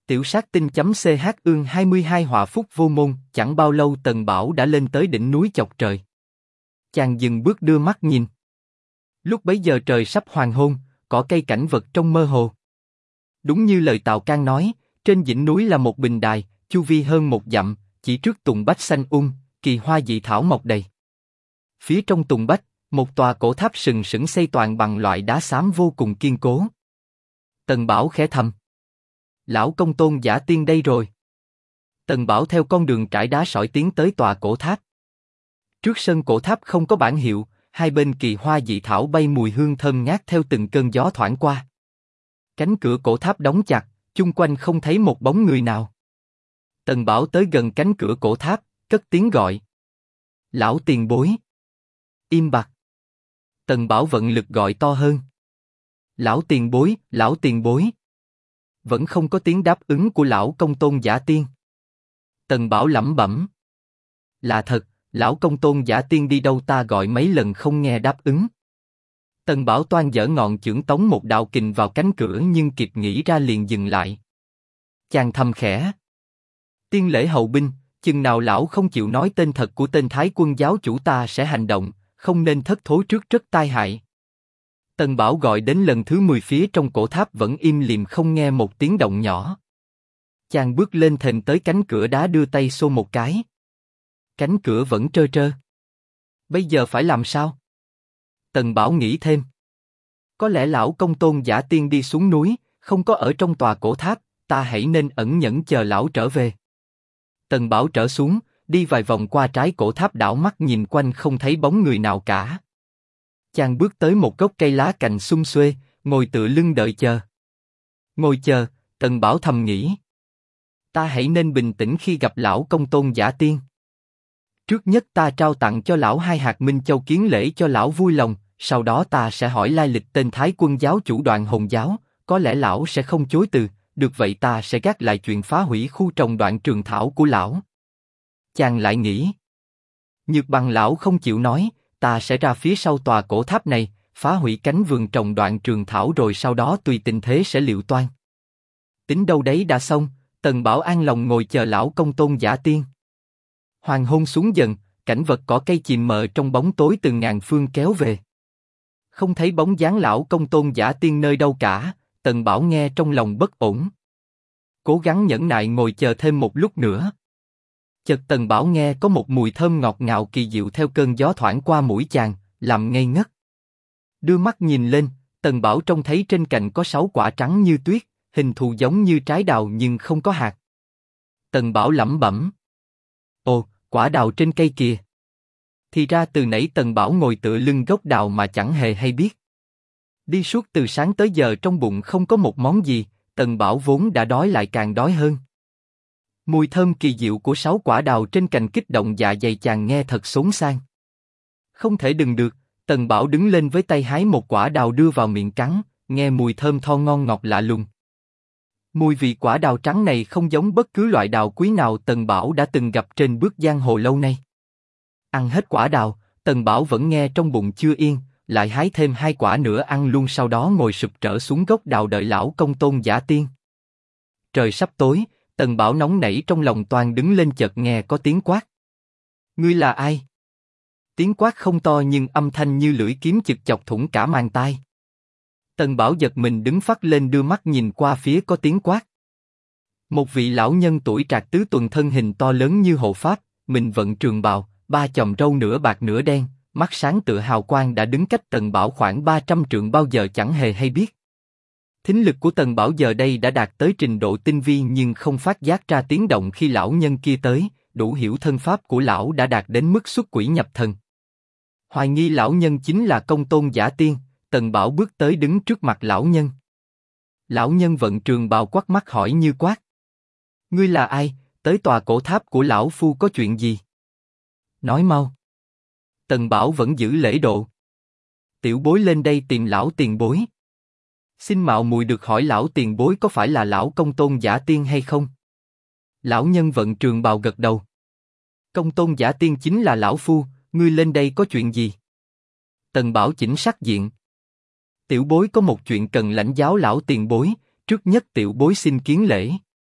Tiểu sát tinh.ch ương 22 họa phúc vô môn, chẳng bao lâu Tần Bảo đã lên tới đỉnh núi chọc trời. Chàng dừng bước đưa mắt nhìn. Lúc bấy giờ trời sắp hoàng hôn, cỏ cây cảnh vật trong mơ hồ. Đúng như lời Tào Cang nói, trên đỉnh núi là một bình đài, chu vi hơn 1 dặm, chỉ trước tùng bách xanh kỳ hoa dị thảo mọc đầy. Phía trong tùng bách, một tòa cổ tháp sừng sững xây toàn bằng loại đá xám vô cùng kiên cố. Tần Bảo khẽ thầm. Lão Công Tôn Giả Tiên đây rồi. Tần Bảo theo con đường trải đá sỏi tiến tới tòa cổ tháp. Trước sân cổ tháp không có bảng hiệu, hai bên kỳ hoa dị thảo bay mùi hương thơm ngát theo từng cơn gió thoảng qua. Cánh cửa cổ tháp đóng chặt, chung quanh không thấy một bóng người nào. Tần Bảo tới gần cánh cửa cổ tháp, cất tiếng gọi. Lão tiền bối. Im bặt. Tần Bảo vận lực gọi to hơn. Lão tiền bối, lão tiền bối. Vẫn không có tiếng đáp ứng của lão Công Tôn Giả Tiên. Tần Bảo lẩm bẩm. Là thật, lão Công Tôn Giả Tiên đi đâu ta gọi mấy lần không nghe đáp ứng. Tần Bảo toan giở ngọn chưởng tống một đạo kình vào cánh cửa nhưng kịp nghĩ ra liền dừng lại. Chàng thầm khẽ. Tiên lễ hậu binh, chừng nào lão không chịu nói tên thật của tên Thái Quân giáo chủ ta sẽ hành động, không nên thất thố trước rất tai hại. Tần Bảo gọi đến lần thứ 10 phía trong cổ tháp vẫn im lìm không nghe một tiếng động nhỏ. Chàng bước lên thềm tới cánh cửa đá đưa tay xô một cái. Cánh cửa vẫn trơ trơ. Bây giờ phải làm sao? Tần Bảo nghĩ thêm. Có lẽ lão Công Tôn Giả Tiên đi xuống núi, không có ở trong tòa cổ tháp, ta hãy nên ẩn nhẫn chờ lão trở về. Tần Bảo trở xuống, đi vài vòng qua trái cổ tháp đảo mắt nhìn quanh không thấy bóng người nào cả. Chàng bước tới một gốc cây lá cành sum xuê, ngồi tựa lưng đợi chờ. Ngồi chờ, Tần Bảo thầm nghĩ. Ta hãy nên bình tĩnh khi gặp lão Công Tôn Giả Tiên. Trước nhất ta trao tặng cho lão 2 hạt Minh Châu kiến lễ cho lão vui lòng, sau đó ta sẽ hỏi lai lịch tên Thái Quân giáo chủ Đoạn Hồn giáo, có lẽ lão sẽ không chối từ, được vậy ta sẽ gác lại chuyện phá hủy khu trồng Đoạn Trường Thảo của lão. Chàng lại nghĩ. Nhược bằng lão không chịu nói, ta sẽ ra phía sau tòa cổ tháp này, phá hủy cánh vườn trồng Đoạn Trường Thảo rồi sau đó tùy tình thế sẽ liệu toan. Tính đâu đấy đã xong, Tần Bảo an lòng ngồi chờ lão Công Tôn Giả Tiên. Hoàng hôn xuống dần, cảnh vật cỏ cây chìm mờ trong bóng tối từ ngàn phương kéo về. Không thấy bóng dáng lão Công Tôn Giả Tiên nơi đâu cả, Tần Bảo nghe trong lòng bất ổn. Cố gắng nhẫn nại ngồi chờ thêm một lúc nữa. Chợt Tần Bảo nghe có một mùi thơm ngọt ngào kỳ diệu theo cơn gió thoảng qua mũi chàng, làm ngây ngất. Đưa mắt nhìn lên, Tần Bảo trông thấy trên cành có 6 quả trắng như tuyết, hình thù giống như trái đào nhưng không có hạt. Tần Bảo lẩm bẩm. Ồ, quả đào trên cây kìa. Thì ra từ nãy Tần Bảo ngồi tựa lưng gốc đào mà chẳng hề hay biết. Đi suốt từ sáng tới giờ trong bụng không có một món gì, Tần Bảo vốn đã đói lại càng đói hơn. Mùi thơm kỳ diệu của 6 quả đào trên cành kích động dạ dày chàng nghe thật xốn sang. Không thể đừng được, Tần Bảo đứng lên với tay hái một quả đào đưa vào miệng cắn, nghe mùi thơm tho ngon ngọt lạ lùng. Mùi vị quả đào trắng này không giống bất cứ loại đào quý nào Tần Bảo đã từng gặp trên bước giang hồ lâu nay. Ăn hết quả đào, Tần Bảo vẫn nghe trong bụng chưa yên, lại hái thêm 2 quả nữa ăn luôn sau đó ngồi sụp trở xuống gốc đào đợi lão Công Tôn Giả Tiên. Trời sắp tối, Tần Bảo nóng nảy trong lòng toan đứng lên chợt nghe có tiếng quát. Ngươi là ai? Tiếng quát không to nhưng âm thanh như lưỡi kiếm chực chọc thủng cả màng tai. Tần Bảo giật mình đứng phắt lên đưa mắt nhìn qua phía có tiếng quát. Một vị lão nhân tuổi trạc tứ tuần thân hình to lớn như hộ pháp, mình vận trường bào, 3 chòm râu nửa bạc nửa đen, mắt sáng tựa hào quang đã đứng cách Tần Bảo khoảng 300 trượng bao giờ chẳng hề hay biết. Thính lực của Tần Bảo giờ đây đã đạt tới trình độ tinh vi nhưng không phát giác ra tiếng động khi lão nhân kia tới, đủ hiểu thân pháp của lão đã đạt đến mức xuất quỷ nhập thần. Hoài nghi lão nhân chính là Công Tôn Giả Tiên, Tần Bảo bước tới đứng trước mặt lão nhân. Lão nhân vận trường bào quắc mắt hỏi như quát. Ngươi là ai, tới tòa cổ tháp của lão phu có chuyện gì? Nói mau. Tần Bảo vẫn giữ lễ độ. Tiểu bối lên đây tìm lão tiền bối. Xin mạo muội được hỏi lão tiền bối có phải là lão Công Tôn Giả Tiên hay không? Lão nhân vận trường bào gật đầu. Công Tôn Giả Tiên chính là lão phu, ngươi lên đây có chuyện gì? Tần Bảo chỉnh sắc diện. Tiểu bối có một chuyện cần lãnh giáo lão tiền bối, trước nhất tiểu bối xin kiến lễ.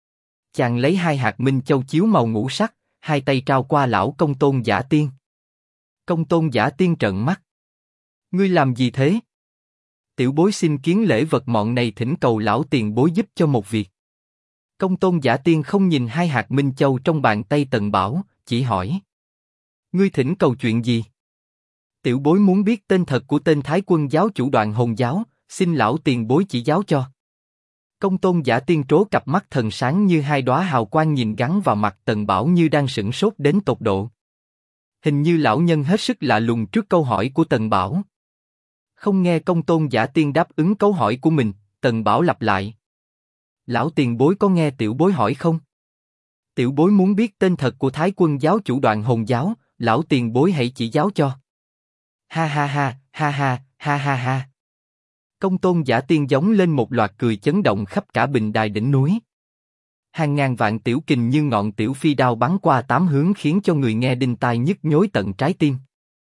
Chàng lấy 2 hạt minh châu chiếu màu ngũ sắc, 2 tay trao qua lão Công Tôn Giả Tiên. Công Tôn Giả Tiên trợn mắt. Ngươi làm gì thế? Tiểu bối xin kiến lễ vật mọn này thỉnh cầu lão tiền bối giúp cho một việc. Công Tôn Giả Tiên không nhìn 2 hạt minh châu trong bàn tay Tần Bảo, chỉ hỏi. Ngươi thỉnh cầu chuyện gì? Tiểu bối muốn biết tên thật của tên Thái Quân giáo chủ Đoạn Hồn giáo, xin lão tiền bối chỉ giáo cho. Công Tôn Giả Tiên trố cặp mắt thần sáng như 2 đóa hào quang nhìn gắn vào mặt Tần Bảo như đang sửng sốt đến tột độ. Hình như lão nhân hết sức lạ lùng trước câu hỏi của Tần Bảo. Không nghe Công Tôn Giả Tiên đáp ứng câu hỏi của mình, Tần Bảo lặp lại. Lão tiền bối có nghe tiểu bối hỏi không? Tiểu bối muốn biết tên thật của Thái Quân giáo chủ Đoạn Hồn giáo, lão tiền bối hãy chỉ giáo cho. Ha ha ha, ha ha, ha ha ha. Công Tôn Giả Tiên giống lên một loạt cười chấn động khắp cả bình đài đỉnh núi. Hàng ngàn vạn tiểu kình như ngọn tiểu phi đao bắn qua 8 hướng khiến cho người nghe đinh tai nhức nhối tận trái tim.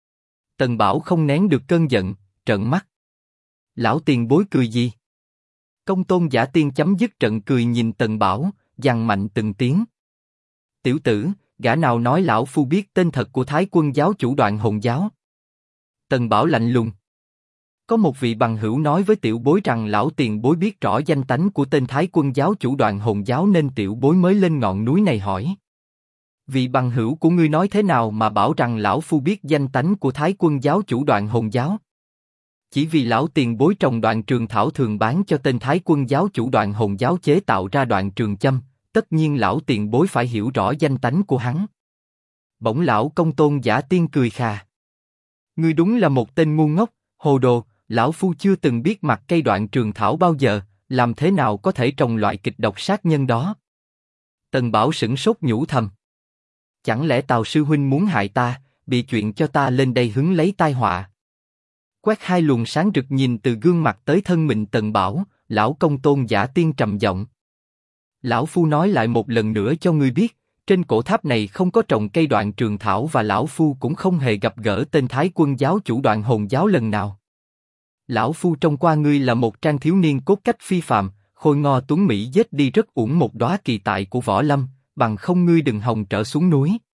Tần Bảo không nén được cơn giận, trợn mắt. Lão tiền bối cười gì? Công Tôn Giả Tiên chấm dứt trận cười nhìn Tần Bảo, giằng mạnh từng tiếng. Tiểu tử, gã nào nói lão phu biết tên thật của Thái Quân giáo chủ Đoạn Hồn giáo? Tần Bảo lạnh lùng. Có một vị bằng hữu nói với tiểu bối rằng lão tiền bối biết rõ danh tánh của tên Thái Quân giáo chủ Đoạn Hồn giáo nên tiểu bối mới lên ngọn núi này hỏi. Vị bằng hữu của ngươi nói thế nào mà bảo rằng lão phu biết danh tánh của Thái Quân giáo chủ Đoạn Hồn giáo? Chỉ vì lão tiền bối trồng đoạn trường thảo thường bán cho tên Thái Quân giáo chủ Đoạn Hồn giáo chế tạo ra đoạn trường châm, tất nhiên lão tiền bối phải hiểu rõ danh tánh của hắn. Bỗng lão Công Tôn Giả Tiên cười khà. Ngươi đúng là một tên ngu ngốc, hồ đồ, lão phu chưa từng biết mặt cây đoạn trường thảo bao giờ, làm thế nào có thể trồng loại kịch độc sát nhân đó? Tần Bảo sửng sốt nhủ thầm. Chẳng lẽ Tào sư huynh muốn hại ta, bị chuyện cho ta lên đây hứng lấy tai họa? Quét 2 luồng sáng rực nhìn từ gương mặt tới thân mình Tần Bảo, lão Công Tôn Giả Tiên trầm giọng. Lão phu nói lại một lần nữa cho ngươi biết, trên cổ tháp này không có trồng cây đoạn trường thảo và lão phu cũng không hề gặp gỡ tên Thái Quân giáo chủ Đoạn Hồn giáo lần nào. Lão phu trông qua ngươi là một trang thiếu niên cốt cách phi phàm, khôi ngô tuấn mỹ giết đi rất uổng một đóa kỳ tài của võ lâm, bằng không ngươi đừng hòng trở xuống núi.